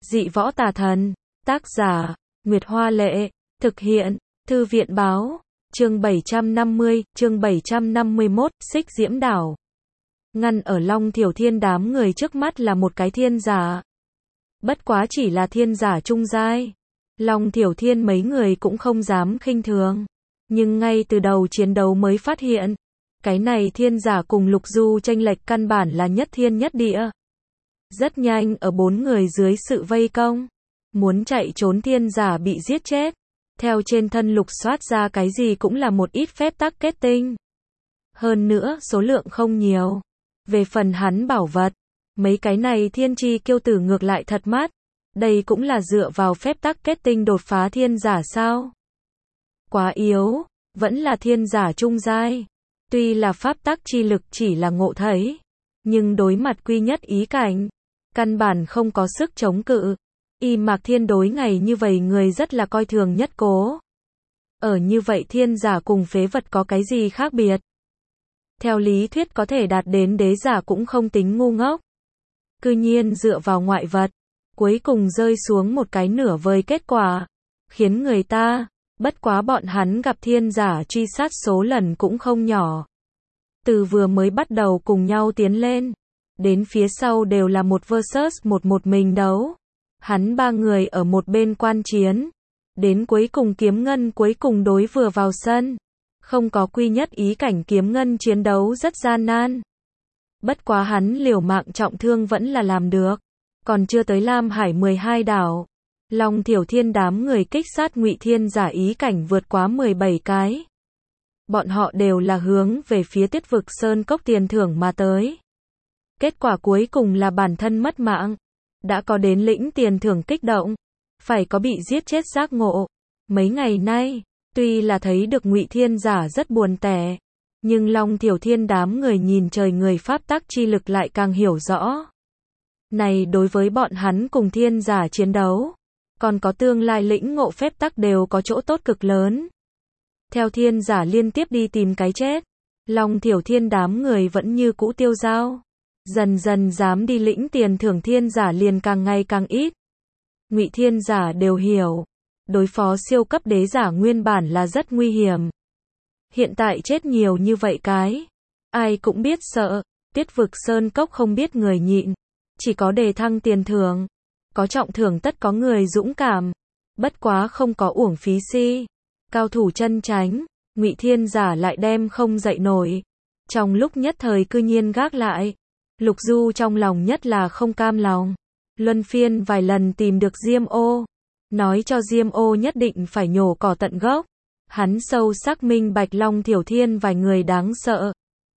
Dị võ tà thần. Tác giả, Nguyệt Hoa Lệ. Thực hiện, Thư viện Báo. Chương 750, chương 751, Xích Diễm Đảo. Ngăn ở Long Thiểu Thiên đám người trước mắt là một cái thiên giả. Bất quá chỉ là thiên giả trung giai. Long Thiểu Thiên mấy người cũng không dám khinh thường. Nhưng ngay từ đầu chiến đấu mới phát hiện, cái này thiên giả cùng Lục Du chênh lệch căn bản là nhất thiên nhất địa. Rất nhanh ở 4 người dưới sự vây công, muốn chạy trốn thiên giả bị giết chết. Theo trên thân lục soát ra cái gì cũng là một ít phép tắc kết tinh. Hơn nữa số lượng không nhiều. Về phần hắn bảo vật, mấy cái này thiên chi kiêu tử ngược lại thật mắt. Đây cũng là dựa vào phép tắc kết tinh đột phá thiên giả sao? Quá yếu, vẫn là thiên giả trung giai. Tuy là pháp tắc chi lực chỉ là ngộ thấy, nhưng đối mặt quy nhất ý cảnh, căn bản không có sức chống cự. Y Mạc Thiên đối ngày như vậy người rất là coi thường nhất cố. Ở như vậy thiên giả cùng phế vật có cái gì khác biệt? Theo lý thuyết có thể đạt đến đế giả cũng không tính ngu ngốc. Cư nhiên dựa vào ngoại vật, cuối cùng rơi xuống một cái nửa vời kết quả, khiến người ta, bất quá bọn hắn gặp thiên giả truy sát số lần cũng không nhỏ. Từ vừa mới bắt đầu cùng nhau tiến lên, đến phía sau đều là một versus một mình đấu. Hắn 3 người ở một bên quan chiến, đến cuối cùng kiếm ngân cuối cùng đối vừa vào sân. Không có quy nhất ý cảnh kiếm ngân chiến đấu rất gian nan. Bất quá hắn liều mạng trọng thương vẫn là làm được. Còn chưa tới Lam Hải 12 đảo, Long Thiểu Thiên đám người kích sát Ngụy Thiên giả ý cảnh vượt quá 17 cái. Bọn họ đều là hướng về phía Tiết Vực Sơn Cốc tiền thưởng mà tới. Kết quả cuối cùng là bản thân mất mạng. Đã có đến lĩnh tiền thưởng kích động, phải có bị giết chết giác ngộ. Mấy ngày nay, tuy là thấy được Ngụy Thiên giả rất buồn tẻ, nhưng Long Thiểu Thiên đám người nhìn trời người pháp tắc chi lực lại càng hiểu rõ. Này đối với bọn hắn cùng thiên giả chiến đấu, còn có tương lai lĩnh ngộ phép tắc đều có chỗ tốt cực lớn. Theo thiên giả liên tiếp đi tìm cái chết, Long Thiểu Thiên đám người vẫn như cũ tiêu dao. Dần dần dám đi lĩnh tiền thưởng thiên giả liền càng ngày càng ít. Ngụy thiên giả đều hiểu, đối phó siêu cấp đế giả nguyên bản là rất nguy hiểm. Hiện tại chết nhiều như vậy cái, ai cũng biết sợ. Tiết Vực Sơn Cốc không biết người nhịn, chỉ có đề thăng tiền thưởng, có trọng thưởng tất có người dũng cảm. Bất quá không có uổng phí si. Cao thủ chân chánh, Ngụy thiên giả lại đem không dậy nổi. Trong lúc nhất thời cư nhiên gác lại. Lục Du trong lòng nhất là không cam lòng. Luân phiên vài lần tìm được Diêm Ô, nói cho Diêm Ô nhất định phải nhổ cỏ tận gốc. Hắn sâu sắc minh bạch Long Thiểu Thiên vài người đáng sợ.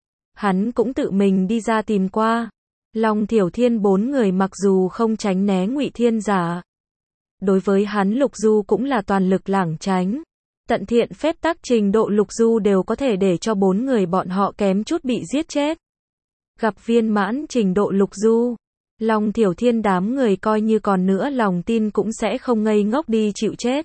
Hắn cũng tự mình đi ra tìm qua. Long Thiểu Thiên 4 người mặc dù không tránh né Ngụy Thiên giả, đối với hắn Lục Du cũng là toàn lực lảng tránh. Tận thiện phép tắc trình độ Lục Du đều có thể để cho 4 người bọn họ kém chút bị giết chết. Gặp viên mãn trình độ Lục Du, Long Thiểu Thiên đám người coi như còn nữa lòng tin cũng sẽ không ngây ngốc đi chịu chết.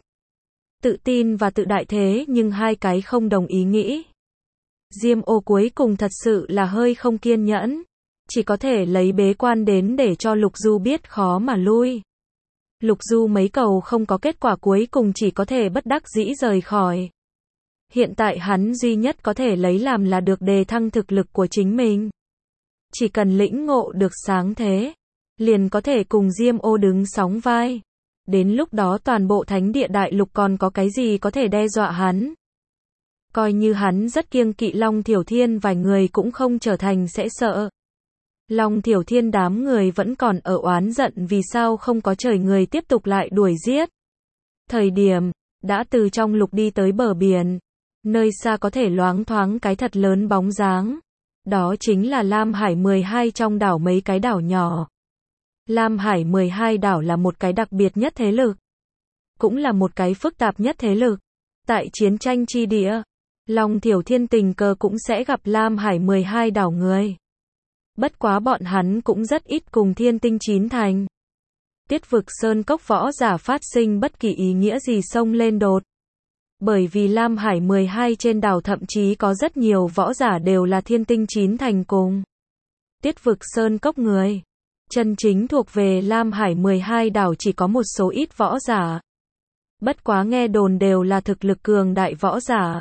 Tự tin và tự đại thế nhưng hai cái không đồng ý nghĩ. Diêm Ô cuối cùng thật sự là hơi không kiên nhẫn, chỉ có thể lấy bế quan đến để cho Lục Du biết khó mà lui. Lục Du mấy cầu không có kết quả cuối cùng chỉ có thể bất đắc dĩ rời khỏi. Hiện tại hắn duy nhất có thể lấy làm là được đề thăng thực lực của chính mình. Chỉ cần lĩnh ngộ được sáng thế, liền có thể cùng Diêm Ô đứng sóng vai. Đến lúc đó toàn bộ thánh địa đại lục còn có cái gì có thể đe dọa hắn. Coi như hắn rất kiêng kỵ Long Thiểu Thiên vài người cũng không trở thành sẽ sợ. Long Thiểu Thiên đám người vẫn còn ở oán giận vì sao không có trời người tiếp tục lại đuổi giết. Thời điểm, đã từ trong lục đi tới bờ biển. Nơi xa có thể loáng thoáng cái thật lớn bóng dáng. Đó chính là Lam Hải 12 trong đảo mấy cái đảo nhỏ. Lam Hải 12 đảo là một cái đặc biệt nhất thế lực. Cũng là một cái phức tạp nhất thế lực. Tại chiến tranh chi địa, Long Thiểu Thiên tình cờ cũng sẽ gặp Lam Hải 12 đảo người. Bất quá bọn hắn cũng rất ít cùng Thiên Tinh Chín Thành. Tiết Vực Sơn Cốc võ giả phát sinh bất kỳ ý nghĩa gì xông lên đột. Bởi vì Lam Hải 12 trên đảo thậm chí có rất nhiều võ giả đều là Thiên Tinh Chín Thành cùng Tiết Vực Sơn Cốc người. Chân chính thuộc về Lam Hải 12 đảo chỉ có một số ít võ giả. Bất quá nghe đồn đều là thực lực cường đại võ giả.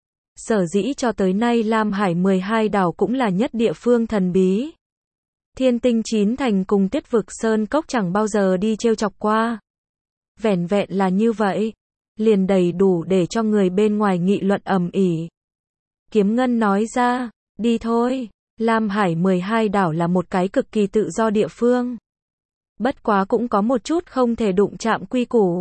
Sở dĩ cho tới nay Lam Hải 12 đảo cũng là nhất địa phương thần bí. Thiên Tinh Chín Thành cùng Tuyết Vực Sơn Cốc chẳng bao giờ đi trêu chọc qua. Vẻn vẹn là như vậy, liền đầy đủ để cho người bên ngoài nghị luận ầm ĩ. Kiếm Ngân nói ra, đi thôi, Lam Hải 12 đảo là một cái cực kỳ tự do địa phương. Bất quá cũng có một chút không thể đụng chạm quy củ.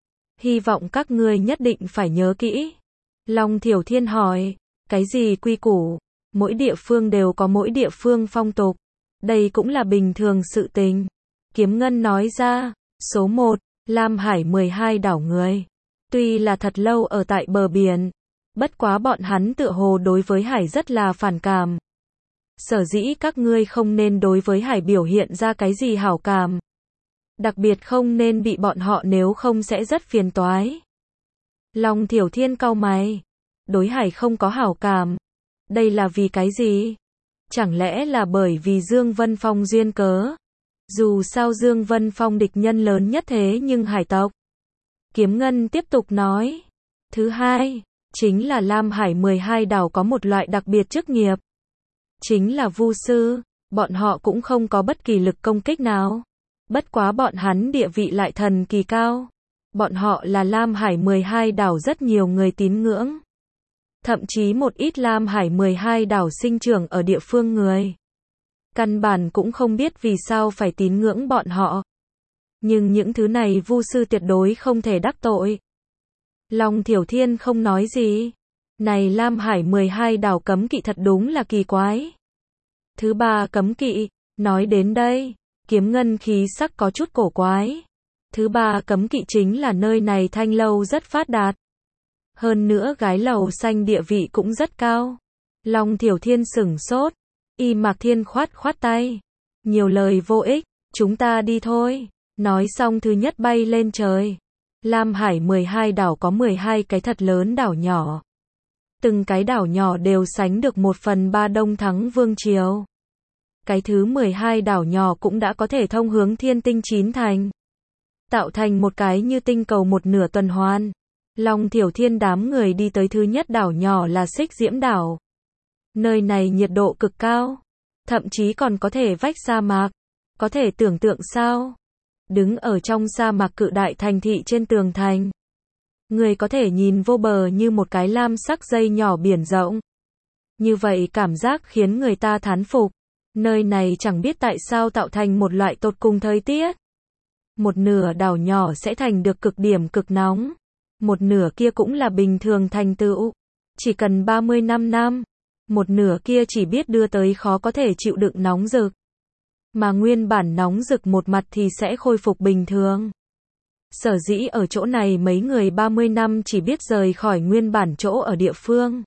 Hy vọng các ngươi nhất định phải nhớ kỹ. Long Thiểu Thiên hỏi, cái gì quy củ? Mỗi địa phương đều có mỗi địa phương phong tục. Đây cũng là bình thường sự tình. Kiếm Ngân nói ra, số 1, Lam Hải 12 đảo người. Tuy là thật lâu ở tại bờ biển, bất quá bọn hắn tựa hồ đối với hải rất là phản cảm. Sở dĩ các ngươi không nên đối với hải biểu hiện ra cái gì hảo cảm. Đặc biệt không nên bị bọn họ nếu không sẽ rất phiền toái. Long Thiểu Thiên cau mày. Đối hải không có hảo cảm. Đây là vì cái gì? Chẳng lẽ là bởi vì Dương Vân Phong duyên cớ? Dù sao Dương Vân Phong địch nhân lớn nhất thế nhưng hải tộc. Kiếm Ngân tiếp tục nói. Thứ hai, chính là Lam Hải 12 đảo có một loại đặc biệt chức nghiệp. Chính là vu sư, bọn họ cũng không có bất kỳ lực công kích nào. Bất quá bọn hắn địa vị lại thần kỳ cao. Bọn họ là Lam Hải 12 đảo rất nhiều người tín ngưỡng. Thậm chí một ít Lam Hải 12 đảo sinh trưởng ở địa phương người. Căn bản cũng không biết vì sao phải tín ngưỡng bọn họ. Nhưng những thứ này vu sư tuyệt đối không thể đắc tội. Long Thiểu Thiên không nói gì. Này Lam Hải 12 đảo cấm kỵ thật đúng là kỳ quái. Thứ ba cấm kỵ, nói đến đây, Kiếm Ngân khí sắc có chút cổ quái. Thứ ba cấm kỵ chính là nơi này thanh lâu rất phát đạt. Hơn nữa gái lầu xanh địa vị cũng rất cao. Long Thiểu Thiên sửng sốt. Y Mạc Thiên khoát khoát tay. Nhiều lời vô ích, chúng ta đi thôi. Nói xong thứ nhất bay lên trời. Lam Hải 12 đảo có 12 cái thật lớn đảo nhỏ. Từng cái đảo nhỏ đều sánh được 1/3 Đông Thắng Vương Triều. Cái thứ 12 đảo nhỏ cũng đã có thể thông hướng Thiên Tinh Chín Thành. Tạo thành một cái như tinh cầu một nửa tuần hoàn. Long Thiểu Thiên đám người đi tới thứ nhất đảo nhỏ là Xích Diễm đảo. Nơi này nhiệt độ cực cao. Thậm chí còn có thể vách sa mạc. Có thể tưởng tượng sao? Đứng ở trong sa mạc cự đại thành thị trên tường thành. Người có thể nhìn vô bờ như một cái lam sắc dây nhỏ biển rộng. Như vậy cảm giác khiến người ta thán phục. Nơi này chẳng biết tại sao tạo thành một loại tột cùng thời tiết. Một nửa đảo nhỏ sẽ thành được cực điểm cực nóng. Một nửa kia cũng là bình thường thành tựu. Chỉ cần 35 năm. Một nửa kia chỉ biết đưa tới khó có thể chịu đựng nóng rực. Mà nguyên bản nóng rực một mặt thì sẽ khôi phục bình thường. Sở dĩ ở chỗ này mấy người 30 năm chỉ biết rời khỏi nguyên bản chỗ ở địa phương.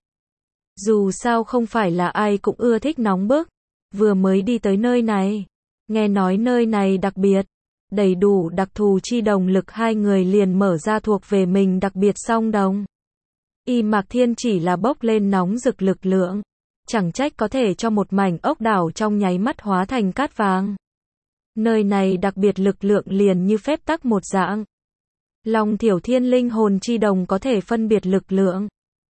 Dù sao không phải là ai cũng ưa thích nóng bức. Vừa mới đi tới nơi này. Nghe nói nơi này đặc biệt. Đầy đủ đặc thù chi đồng lực hai người liền mở ra thuộc về mình đặc biệt song đồng. Y Mạc Thiên chỉ là bốc lên nóng rực lực lượng. Chẳng trách có thể cho một mảnh ốc đảo trong nháy mắt hóa thành cát vàng. Nơi này đặc biệt lực lượng liền như phép tắc một dạng. Long Thiểu Thiên linh hồn chi đồng có thể phân biệt lực lượng.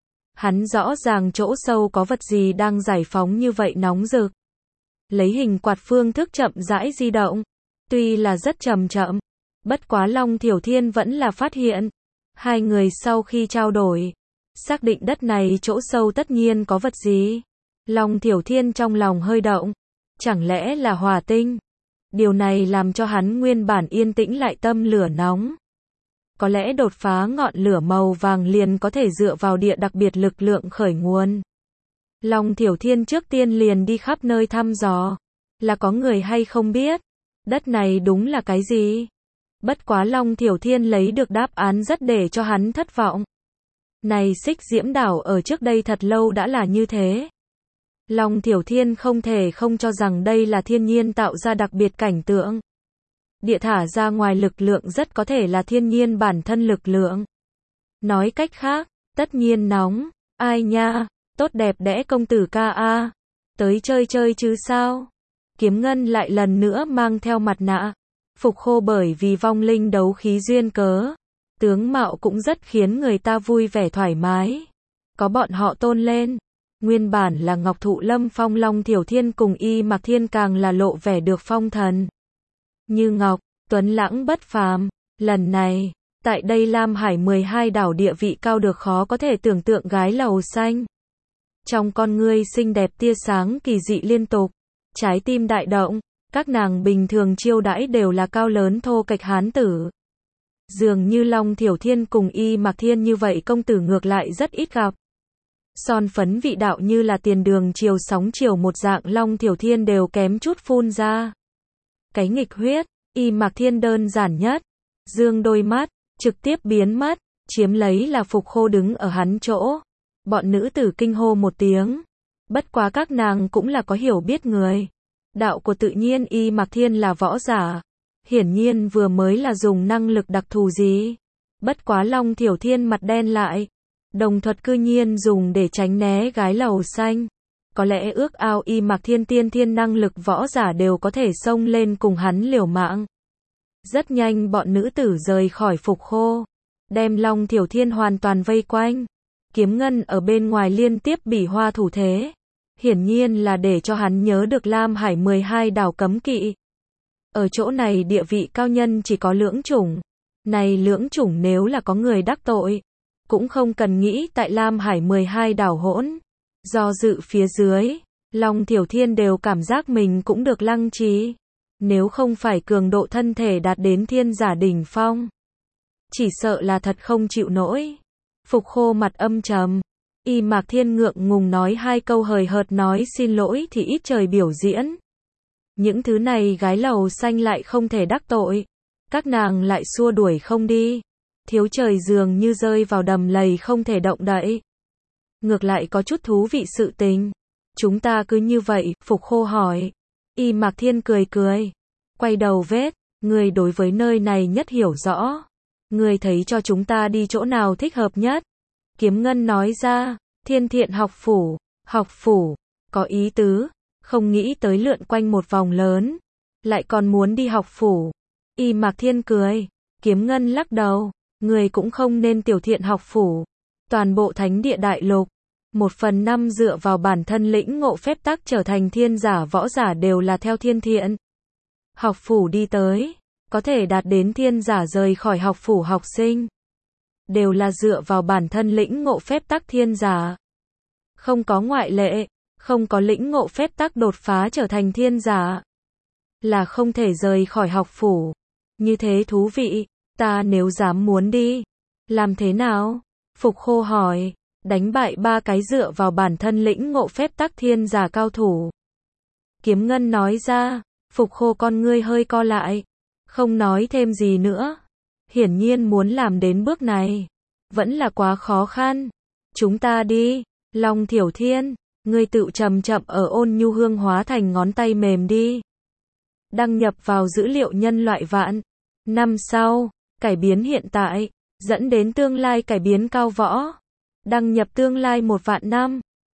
Hắn rõ ràng chỗ sâu có vật gì đang giải phóng như vậy nóng rực. Lấy hình quạt phương thức chậm rãi di động. Tuy là rất chậm chậm. Bất quá Long Thiểu Thiên vẫn là phát hiện. Hai người sau khi trao đổi. Xác định đất này chỗ sâu tất nhiên có vật gì. Long Thiểu Thiên trong lòng hơi động. Chẳng lẽ là hỏa tinh? Điều này làm cho hắn nguyên bản yên tĩnh lại tâm lửa nóng. Có lẽ đột phá ngọn lửa màu vàng liền có thể dựa vào địa đặc biệt lực lượng khởi nguồn. Long Thiểu Thiên trước tiên liền đi khắp nơi thăm dò. Là có người hay không biết? Đất này đúng là cái gì? Bất quá Long Thiểu Thiên lấy được đáp án rất để cho hắn thất vọng. Này Xích Diễm đảo ở trước đây thật lâu đã là như thế. Long Thiểu Thiên không thể không cho rằng đây là thiên nhiên tạo ra đặc biệt cảnh tượng. Địa thả ra ngoài lực lượng rất có thể là thiên nhiên bản thân lực lượng. Nói cách khác, tất nhiên nóng. Ai nha, tốt đẹp đẽ công tử ca a. Tới chơi chơi chứ sao? Kiếm Ngân lại lần nữa mang theo mặt nạ. Phục Khô bởi vì vong linh đấu khí duyên cớ, tướng mạo cũng rất khiến người ta vui vẻ thoải mái. Có bọn họ tôn lên, nguyên bản là Ngọc Thụ Lâm Phong Long Thiểu Thiên cùng Y Mạc Thiên càng là lộ vẻ được phong thần. Như ngọc, tuấn lãng bất phàm, lần này, tại đây Lam Hải 12 đảo địa vị cao được khó có thể tưởng tượng gái lầu xanh. Trong con ngươi xinh đẹp tia sáng kỳ dị liên tục, trái tim đại động, các nàng bình thường chiêu đãi đều là cao lớn thô kệch hán tử. Dường như Long Thiểu Thiên cùng Y Mạc Thiên như vậy công tử ngược lại rất ít gặp. Son phấn vị đạo như là tiền đường chiều sóng chiều một dạng Long Thiểu Thiên đều kém chút phun ra. Cái nghịch huyết, Y Mạc Thiên đơn giản nhất, dương đôi mắt, trực tiếp biến mất, chiếm lấy là Phục Khô đứng ở hắn chỗ. Bọn nữ tử kinh hô một tiếng. Bất quá các nàng cũng là có hiểu biết người. Đạo của tự nhiên Y Mạc Thiên là võ giả. Hiển nhiên vừa mới là dùng năng lực đặc thù gì. Bất quá Long Thiểu Thiên mặt đen lại. Đồng thuật cư nhiên dùng để tránh né gái lầu xanh. Có lẽ ước ao Y Mạc Thiên tiên thiên năng lực võ giả đều có thể xông lên cùng hắn liều mạng. Rất nhanh bọn nữ tử rời khỏi Phục Khô. Đem Long Thiểu Thiên hoàn toàn vây quanh. Kiếm Ngân ở bên ngoài liên tiếp bỉ hoa thủ thế. Hiển nhiên là để cho hắn nhớ được Lam Hải 12 đảo cấm kỵ. Ở chỗ này địa vị cao nhân chỉ có lưỡng chủng. Này lưỡng chủng nếu là có người đắc tội, cũng không cần nghĩ tại Lam Hải 12 đảo hỗn. Do dự phía dưới, Long Thiểu Thiên đều cảm giác mình cũng được lăng trí. Nếu không phải cường độ thân thể đạt đến thiên giả đỉnh phong, chỉ sợ là thật không chịu nổi. Phục Khô mặt âm trầm. Y Mạc Thiên ngượng ngùng nói hai câu hời hợt nói xin lỗi thì ít trời biểu diễn. Những thứ này gái lầu xanh lại không thể đắc tội. Các nàng lại xua đuổi không đi. Thiếu trời dường như rơi vào đầm lầy không thể động đậy. Ngược lại có chút thú vị sự tình. Chúng ta cứ như vậy, Phục Khô hỏi. Y Mạc Thiên cười cười. Quay đầu vết, người đối với nơi này nhất hiểu rõ. Người thấy cho chúng ta đi chỗ nào thích hợp nhất. Kiếm Ngân nói ra, Thiên Thiện học phủ, có ý tứ, không nghĩ tới lượn quanh một vòng lớn, lại còn muốn đi học phủ. Y Mạc Thiên cười, Kiếm Ngân lắc đầu, người cũng không nên tiểu thiện học phủ. Toàn bộ thánh địa đại lục, 1/5 dựa vào bản thân lĩnh ngộ phép tắc trở thành thiên giả võ giả đều là theo Thiên Thiện học phủ đi tới. Có thể đạt đến thiên giả rời khỏi học phủ học sinh, đều là dựa vào bản thân lĩnh ngộ phép tắc thiên giả. Không có ngoại lệ, không có lĩnh ngộ phép tắc đột phá trở thành thiên giả, là không thể rời khỏi học phủ. Như thế thú vị, ta nếu dám muốn đi, làm thế nào? Phục Khô hỏi, đánh bại 3 cái dựa vào bản thân lĩnh ngộ phép tắc thiên giả cao thủ. Kiếm Ngân nói ra, Phục Khô con ngươi hơi co lại. Không nói thêm gì nữa. Hiển nhiên muốn làm đến bước này, vẫn là quá khó khăn. Chúng ta đi, Long Thiểu Thiên, ngươi tự chậm chậm ở Ôn Nhu Hương hóa thành ngón tay mềm đi. Đăng nhập vào dữ liệu nhân loại vạn năm sau, cải biến hiện tại, dẫn đến tương lai cải biến cao võ. Đăng nhập tương lai 1 vạn năm.